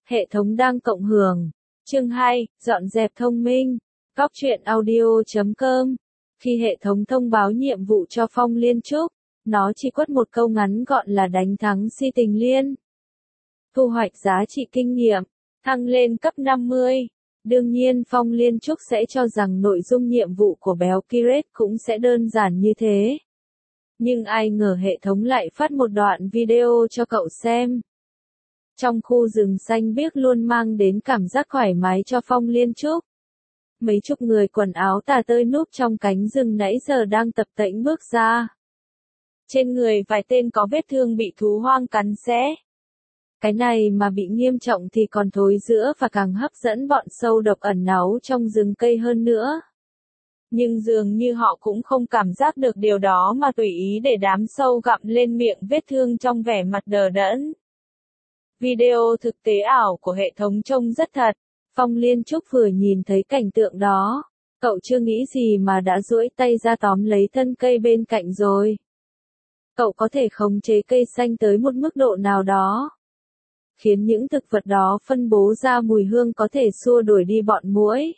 Hệ thống đang cộng hưởng. Chương 2, dọn dẹp thông minh. Góc truyện audio.com. Khi hệ thống thông báo nhiệm vụ cho Phong Liên Trúc, nó chỉ quất một câu ngắn gọn là đánh thắng Si Tình Liên. Thu hoạch giá trị kinh nghiệm, thăng lên cấp 50. Đương nhiên Phong Liên Trúc sẽ cho rằng nội dung nhiệm vụ của béo Kiret cũng sẽ đơn giản như thế. Nhưng ai ngờ hệ thống lại phát một đoạn video cho cậu xem. Trong khu rừng xanh biếc luôn mang đến cảm giác thoải mái cho Phong Liên Trúc. Mấy chục người quần áo tà tơi núp trong cánh rừng nãy giờ đang tập tễnh bước ra. Trên người vài tên có vết thương bị thú hoang cắn xé. Cái này mà bị nghiêm trọng thì còn thối rữa và càng hấp dẫn bọn sâu độc ẩn náu trong rừng cây hơn nữa. Nhưng dường như họ cũng không cảm giác được điều đó mà tùy ý để đám sâu gặm lên miệng vết thương trong vẻ mặt đờ đẫn. Video thực tế ảo của hệ thống trông rất thật. Phong Liên Trúc vừa nhìn thấy cảnh tượng đó, cậu chưa nghĩ gì mà đã duỗi tay ra tóm lấy thân cây bên cạnh rồi. Cậu có thể khống chế cây xanh tới một mức độ nào đó, khiến những thực vật đó phân bố ra mùi hương có thể xua đuổi đi bọn muỗi.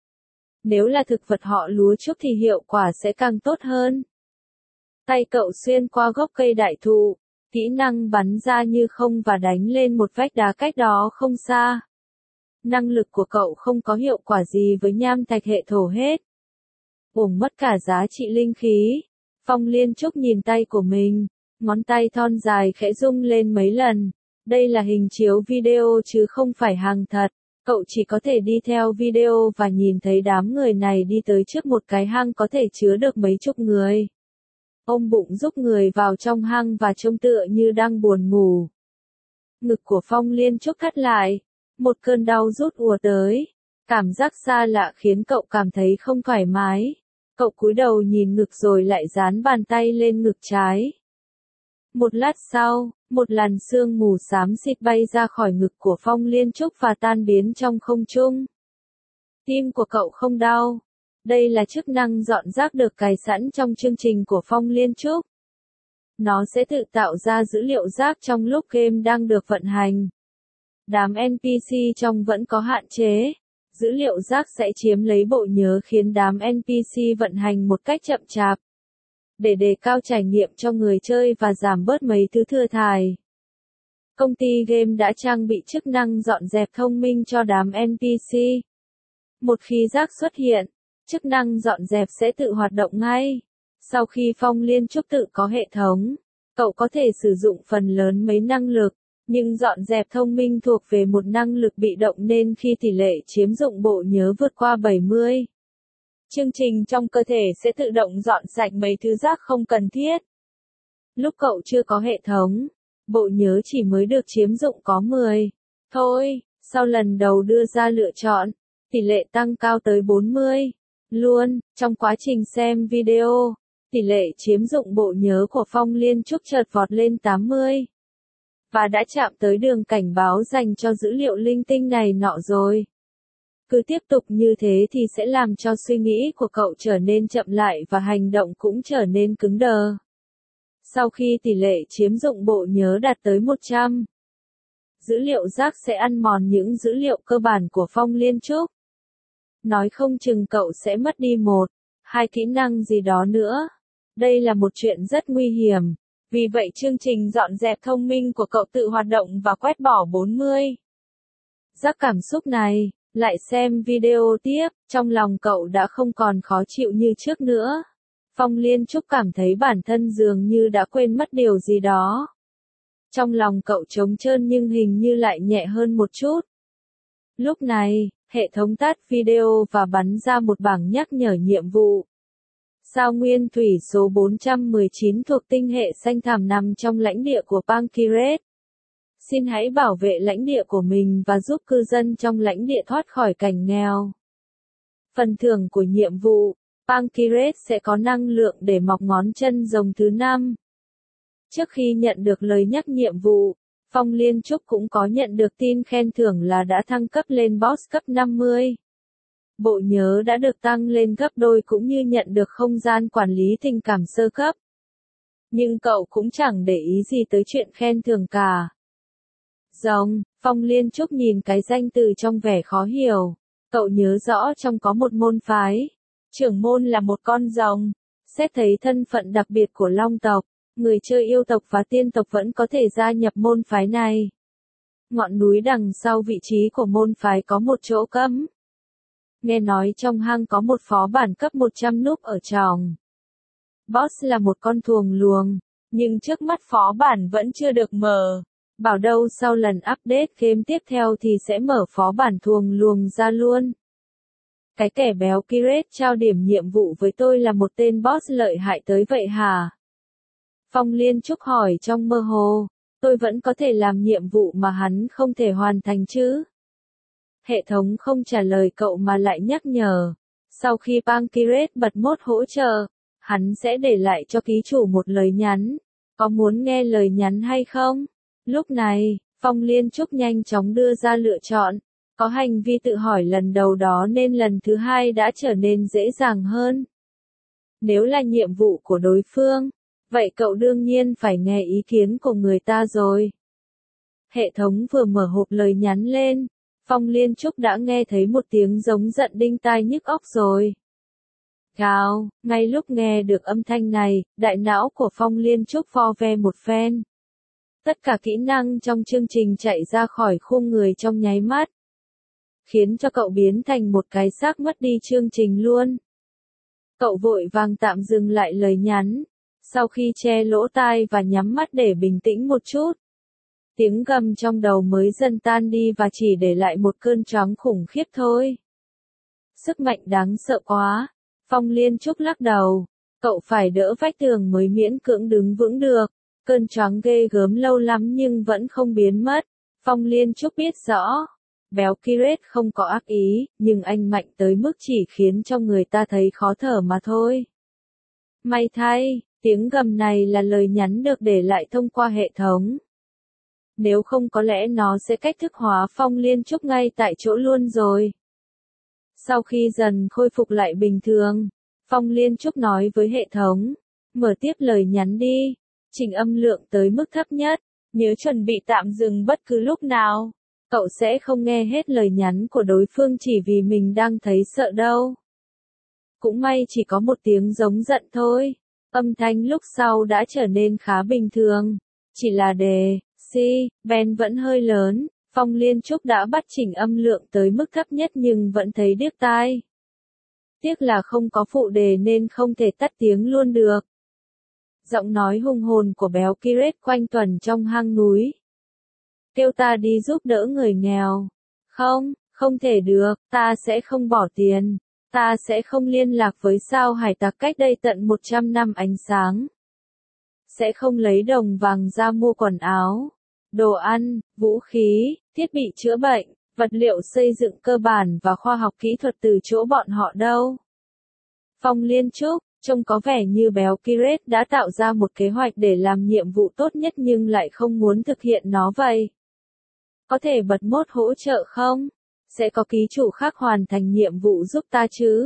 Nếu là thực vật họ lúa trúc thì hiệu quả sẽ càng tốt hơn. Tay cậu xuyên qua gốc cây đại thụ, kỹ năng bắn ra như không và đánh lên một vách đá cách đó không xa. Năng lực của cậu không có hiệu quả gì với nham thạch hệ thổ hết. Uổng mất cả giá trị linh khí. Phong Liên Trúc nhìn tay của mình, ngón tay thon dài khẽ rung lên mấy lần. Đây là hình chiếu video chứ không phải hàng thật. Cậu chỉ có thể đi theo video và nhìn thấy đám người này đi tới trước một cái hang có thể chứa được mấy chục người. Ôm bụng giúp người vào trong hang và trông tựa như đang buồn ngủ. Ngực của Phong Liên Trúc thắt lại. Một cơn đau rút ùa tới. Cảm giác xa lạ khiến cậu cảm thấy không thoải mái. Cậu cúi đầu nhìn ngực rồi lại dán bàn tay lên ngực trái. Một lát sau, một làn sương mù xám xịt bay ra khỏi ngực của Phong Liên Trúc và tan biến trong không trung. Tim của cậu không đau. Đây là chức năng dọn rác được cài sẵn trong chương trình của Phong Liên Trúc. Nó sẽ tự tạo ra dữ liệu rác trong lúc game đang được vận hành. Đám NPC trong vẫn có hạn chế. Dữ liệu rác sẽ chiếm lấy bộ nhớ khiến đám NPC vận hành một cách chậm chạp. Để đề cao trải nghiệm cho người chơi và giảm bớt mấy thứ thừa thải. Công ty game đã trang bị chức năng dọn dẹp thông minh cho đám NPC. Một khi rác xuất hiện, chức năng dọn dẹp sẽ tự hoạt động ngay. Sau khi Phong Liên Trúc tự có hệ thống, cậu có thể sử dụng phần lớn mấy năng lực. Nhưng dọn dẹp thông minh thuộc về một năng lực bị động nên khi tỷ lệ chiếm dụng bộ nhớ vượt qua 70, chương trình trong cơ thể sẽ tự động dọn sạch mấy thứ rác không cần thiết. Lúc cậu chưa có hệ thống, bộ nhớ chỉ mới được chiếm dụng có 10. Thôi, sau lần đầu đưa ra lựa chọn, tỷ lệ tăng cao tới 40. Luôn, trong quá trình xem video, tỷ lệ chiếm dụng bộ nhớ của Phong Liên Trúc chợt vọt lên 80. Và đã chạm tới đường cảnh báo dành cho dữ liệu linh tinh này nọ rồi. Cứ tiếp tục như thế thì sẽ làm cho suy nghĩ của cậu trở nên chậm lại và hành động cũng trở nên cứng đờ. Sau khi tỷ lệ chiếm dụng bộ nhớ đạt tới 100, dữ liệu rác sẽ ăn mòn những dữ liệu cơ bản của Phong Liên Trúc. Nói không chừng cậu sẽ mất đi 1, 2 kỹ năng gì đó nữa. Đây là một chuyện rất nguy hiểm. Vì vậy chương trình dọn dẹp thông minh của cậu tự hoạt động và quét bỏ 40 rác cảm xúc này. Lại xem video tiếp, trong lòng cậu đã không còn khó chịu như trước nữa. Phong Liên Trúc cảm thấy bản thân dường như đã quên mất điều gì đó. Trong lòng cậu trống trơn nhưng hình như lại nhẹ hơn một chút. Lúc này, hệ thống tắt video và bắn ra một bảng nhắc nhở nhiệm vụ. Sao nguyên thủy số 419 thuộc tinh hệ xanh thẳm nằm trong lãnh địa của Pankiret. Xin hãy bảo vệ lãnh địa của mình và giúp cư dân trong lãnh địa thoát khỏi cảnh nghèo. Phần thưởng của nhiệm vụ, Pankiret sẽ có năng lượng để mọc ngón chân rồng thứ 5. Trước khi nhận được lời nhắc nhiệm vụ, Phong Liên Trúc cũng có nhận được tin khen thưởng là đã thăng cấp lên boss cấp 50. Bộ nhớ đã được tăng lên gấp đôi cũng như nhận được không gian quản lý tình cảm sơ cấp. Nhưng cậu cũng chẳng để ý gì tới chuyện khen thưởng cả. Rồng, Phong Liên Trúc nhìn cái danh từ trong vẻ khó hiểu. Cậu nhớ rõ trong có một môn phái. Trưởng môn là một con rồng. Xét thấy thân phận đặc biệt của Long tộc, người chơi yêu tộc và tiên tộc vẫn có thể gia nhập môn phái này. Ngọn núi đằng sau vị trí của môn phái có một chỗ cấm. Nghe nói trong hang có một phó bản cấp 100 núp ở tròng. Boss là một con thuồng luồng, nhưng trước mắt phó bản vẫn chưa được mở. Bảo đâu sau lần update game tiếp theo thì sẽ mở phó bản thuồng luồng ra luôn. Cái kẻ béo Kiret trao điểm nhiệm vụ với tôi là một tên boss lợi hại tới vậy hả? Phong Liên Trúc hỏi trong mơ hồ, tôi vẫn có thể làm nhiệm vụ mà hắn không thể hoàn thành chứ? Hệ thống không trả lời cậu mà lại nhắc nhở. Sau khi Pankiret bật mốt hỗ trợ, hắn sẽ để lại cho ký chủ một lời nhắn. Có muốn nghe lời nhắn hay không? Lúc này, Phong Liên Trúc nhanh chóng đưa ra lựa chọn. Có hành vi tự hỏi lần đầu đó nên lần thứ hai đã trở nên dễ dàng hơn. Nếu là nhiệm vụ của đối phương, vậy cậu đương nhiên phải nghe ý kiến của người ta rồi. Hệ thống vừa mở hộp lời nhắn lên, Phong Liên Trúc đã nghe thấy một tiếng giống giận đinh tai nhức óc rồi. Gào, ngay lúc nghe được âm thanh này, đại não của Phong Liên Trúc vo ve một phen. Tất cả kỹ năng trong chương trình chạy ra khỏi khung người trong nháy mắt, khiến cho cậu biến thành một cái xác mất đi chương trình luôn. Cậu vội vàng tạm dừng lại lời nhắn, sau khi che lỗ tai và nhắm mắt để bình tĩnh một chút. Tiếng gầm trong đầu mới dần tan đi và chỉ để lại một cơn choáng khủng khiếp thôi. Sức mạnh đáng sợ quá. Phong Liên Trúc lắc đầu. Cậu phải đỡ vách tường mới miễn cưỡng đứng vững được. Cơn choáng ghê gớm lâu lắm nhưng vẫn không biến mất. Phong Liên Trúc biết rõ. Béo Kiret không có ác ý, nhưng anh mạnh tới mức chỉ khiến cho người ta thấy khó thở mà thôi. May thay, tiếng gầm này là lời nhắn được để lại thông qua hệ thống. Nếu không có lẽ nó sẽ cách thức hóa Phong Liên Trúc ngay tại chỗ luôn rồi. Sau khi dần khôi phục lại bình thường, Phong Liên Trúc nói với hệ thống, mở tiếp lời nhắn đi, chỉnh âm lượng tới mức thấp nhất, nhớ chuẩn bị tạm dừng bất cứ lúc nào. Cậu sẽ không nghe hết lời nhắn của đối phương chỉ vì mình đang thấy sợ đâu. Cũng may chỉ có một tiếng giống giận thôi. Âm thanh lúc sau đã trở nên khá bình thường. Chỉ là đề, si, Ben vẫn hơi lớn. Phong Liên Trúc đã bắt chỉnh âm lượng tới mức thấp nhất nhưng vẫn thấy điếc tai. Tiếc là không có phụ đề nên không thể tắt tiếng luôn được. Giọng nói hùng hồn của béo Kiret quanh quẩn trong hang núi. Kêu ta đi giúp đỡ người nghèo. Không, không thể được, ta sẽ không bỏ tiền. Ta sẽ không liên lạc với sao hải tặc cách đây tận 100 năm ánh sáng. Sẽ không lấy đồng vàng ra mua quần áo, đồ ăn, vũ khí, thiết bị chữa bệnh, vật liệu xây dựng cơ bản và khoa học kỹ thuật từ chỗ bọn họ đâu. Phong Liên Trúc, trông có vẻ như béo Kiret đã tạo ra một kế hoạch để làm nhiệm vụ tốt nhất nhưng lại không muốn thực hiện nó vậy. Có thể bật mốt hỗ trợ không? Sẽ có ký chủ khác hoàn thành nhiệm vụ giúp ta chứ?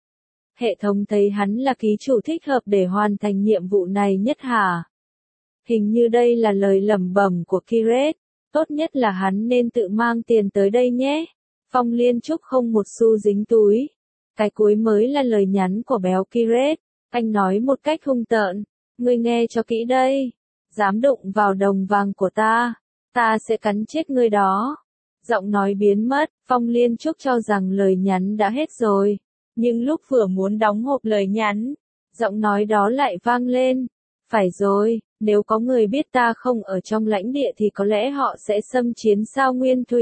Hệ thống thấy hắn là ký chủ thích hợp để hoàn thành nhiệm vụ này nhất hả? Hình như đây là lời lẩm bẩm của Kiret. Tốt nhất là hắn nên tự mang tiền tới đây nhé. Phong Liên Trúc không một xu dính túi. Cái cuối mới là lời nhắn của béo Kiret. Anh nói một cách hung tợn. Ngươi nghe cho kỹ đây. Dám đụng vào đồng vàng của ta. Ta sẽ cắn chết ngươi đó. Giọng nói biến mất. Phong Liên Trúc cho rằng lời nhắn đã hết rồi. Nhưng lúc vừa muốn đóng hộp lời nhắn, giọng nói đó lại vang lên. Phải rồi, nếu có người biết ta không ở trong lãnh địa thì có lẽ họ sẽ xâm chiến sao Nguyên Thủy.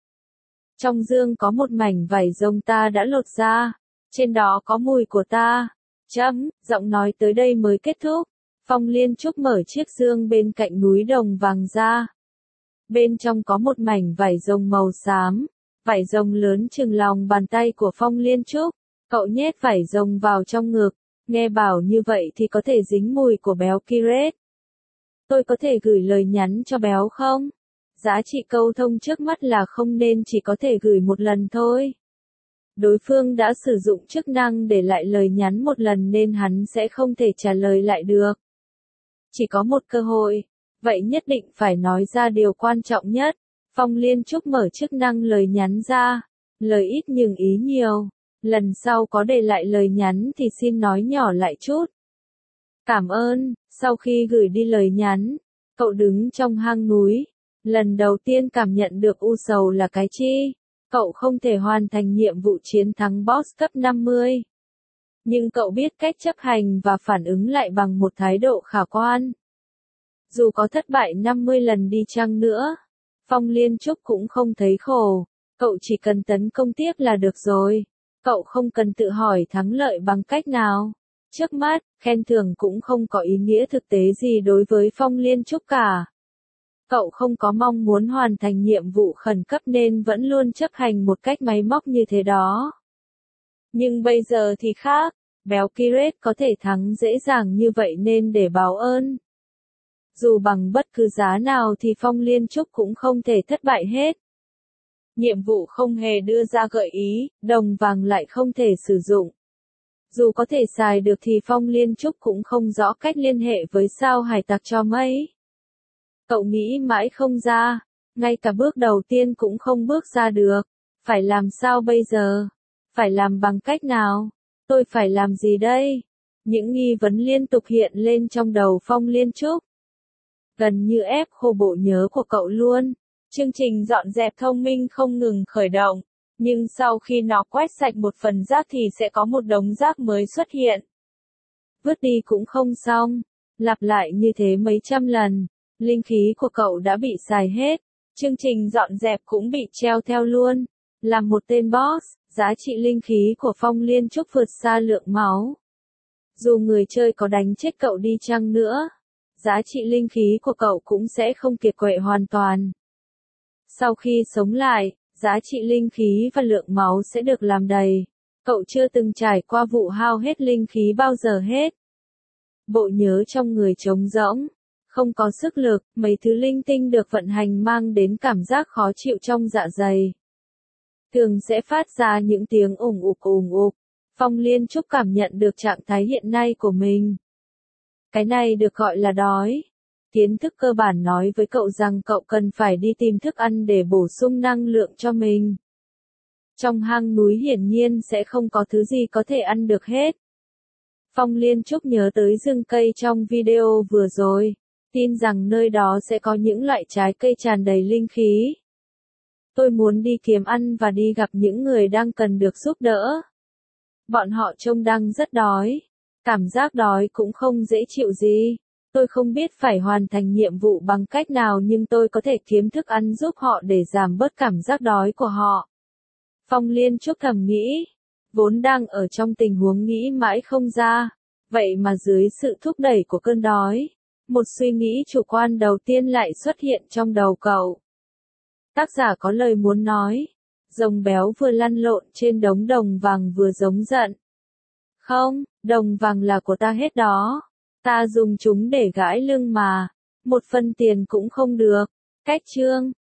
Trong dương có một mảnh vảy rồng ta đã lột ra. Trên đó có mùi của ta. Giọng nói tới đây mới kết thúc. Phong Liên Trúc mở chiếc dương bên cạnh núi đồng vàng ra. Bên trong có một mảnh vảy rồng màu xám. Vảy rồng lớn chừng lòng bàn tay của Phong Liên Trúc. Cậu nhét vảy rồng vào trong ngực. Nghe bảo như vậy thì có thể dính mùi của béo Kiret. Tôi có thể gửi lời nhắn cho béo không? Giá trị câu thông trước mắt là không nên chỉ có thể gửi một lần thôi. Đối phương đã sử dụng chức năng để lại lời nhắn một lần nên hắn sẽ không thể trả lời lại được. Chỉ có một cơ hội. Vậy nhất định phải nói ra điều quan trọng nhất. Phong Liên Trúc mở chức năng lời nhắn ra. Lời ít nhưng ý nhiều. Lần sau có để lại lời nhắn thì xin nói nhỏ lại chút. Cảm ơn. Sau khi gửi đi lời nhắn, cậu đứng trong hang núi. Lần đầu tiên cảm nhận được u sầu là cái chi. Cậu không thể hoàn thành nhiệm vụ chiến thắng boss cấp 50. Nhưng cậu biết cách chấp hành và phản ứng lại bằng một thái độ khả quan. Dù có thất bại 50 lần đi chăng nữa, Phong Liên Trúc cũng không thấy khổ. Cậu chỉ cần tấn công tiếp là được rồi. Cậu không cần tự hỏi thắng lợi bằng cách nào. Trước mắt, khen thưởng cũng không có ý nghĩa thực tế gì đối với Phong Liên Trúc cả. Cậu không có mong muốn hoàn thành nhiệm vụ khẩn cấp nên vẫn luôn chấp hành một cách máy móc như thế đó. Nhưng bây giờ thì khác, béo Kiret có thể thắng dễ dàng như vậy nên để báo ơn. Dù bằng bất cứ giá nào thì Phong Liên Trúc cũng không thể thất bại hết. Nhiệm vụ không hề đưa ra gợi ý, đồng vàng lại không thể sử dụng. Dù có thể xài được thì Phong Liên Trúc cũng không rõ cách liên hệ với sao hải tặc cho mấy. Cậu nghĩ mãi không ra, ngay cả bước đầu tiên cũng không bước ra được. Phải làm sao bây giờ? Phải làm bằng cách nào? Tôi phải làm gì đây? Những nghi vấn liên tục hiện lên trong đầu Phong Liên Trúc. Gần như ép khô bộ nhớ của cậu luôn. Chương trình dọn dẹp thông minh không ngừng khởi động. Nhưng sau khi nó quét sạch một phần rác thì sẽ có một đống rác mới xuất hiện. Vứt đi cũng không xong. Lặp lại như thế mấy trăm lần. Linh khí của cậu đã bị xài hết. Chương trình dọn dẹp cũng bị treo theo luôn. Là một tên boss, giá trị linh khí của Phong Liên Trúc vượt xa lượng máu. Dù người chơi có đánh chết cậu đi chăng nữa, giá trị linh khí của cậu cũng sẽ không kiệt quệ hoàn toàn. Sau khi sống lại, giá trị linh khí và lượng máu sẽ được làm đầy. Cậu chưa từng trải qua vụ hao hết linh khí bao giờ hết. Bộ nhớ trong người trống rỗng, không có sức lực, mấy thứ linh tinh được vận hành mang đến cảm giác khó chịu trong dạ dày. Thường sẽ phát ra những tiếng ủng ục ủng ục. Phong Liên Trúc cảm nhận được trạng thái hiện nay của mình. Cái này được gọi là đói. Kiến thức cơ bản nói với cậu rằng cậu cần phải đi tìm thức ăn để bổ sung năng lượng cho mình. Trong hang núi hiển nhiên sẽ không có thứ gì có thể ăn được hết. Phong Liên Trúc nhớ tới rừng cây trong video vừa rồi, tin rằng nơi đó sẽ có những loại trái cây tràn đầy linh khí. Tôi muốn đi kiếm ăn và đi gặp những người đang cần được giúp đỡ. Bọn họ trông đang rất đói. Cảm giác đói cũng không dễ chịu gì. Tôi không biết phải hoàn thành nhiệm vụ bằng cách nào nhưng tôi có thể kiếm thức ăn giúp họ để giảm bớt cảm giác đói của họ. Phong Liên Trúc thầm nghĩ. Vốn đang ở trong tình huống nghĩ mãi không ra. Vậy mà dưới sự thúc đẩy của cơn đói, một suy nghĩ chủ quan đầu tiên lại xuất hiện trong đầu cậu. Tác giả có lời muốn nói. Rồng béo vừa lăn lộn trên đống đồng vàng vừa giống giận. Không, đồng vàng là của ta hết đó. Ta dùng chúng để gãi lưng mà. Một phân tiền cũng không được. Cách chương.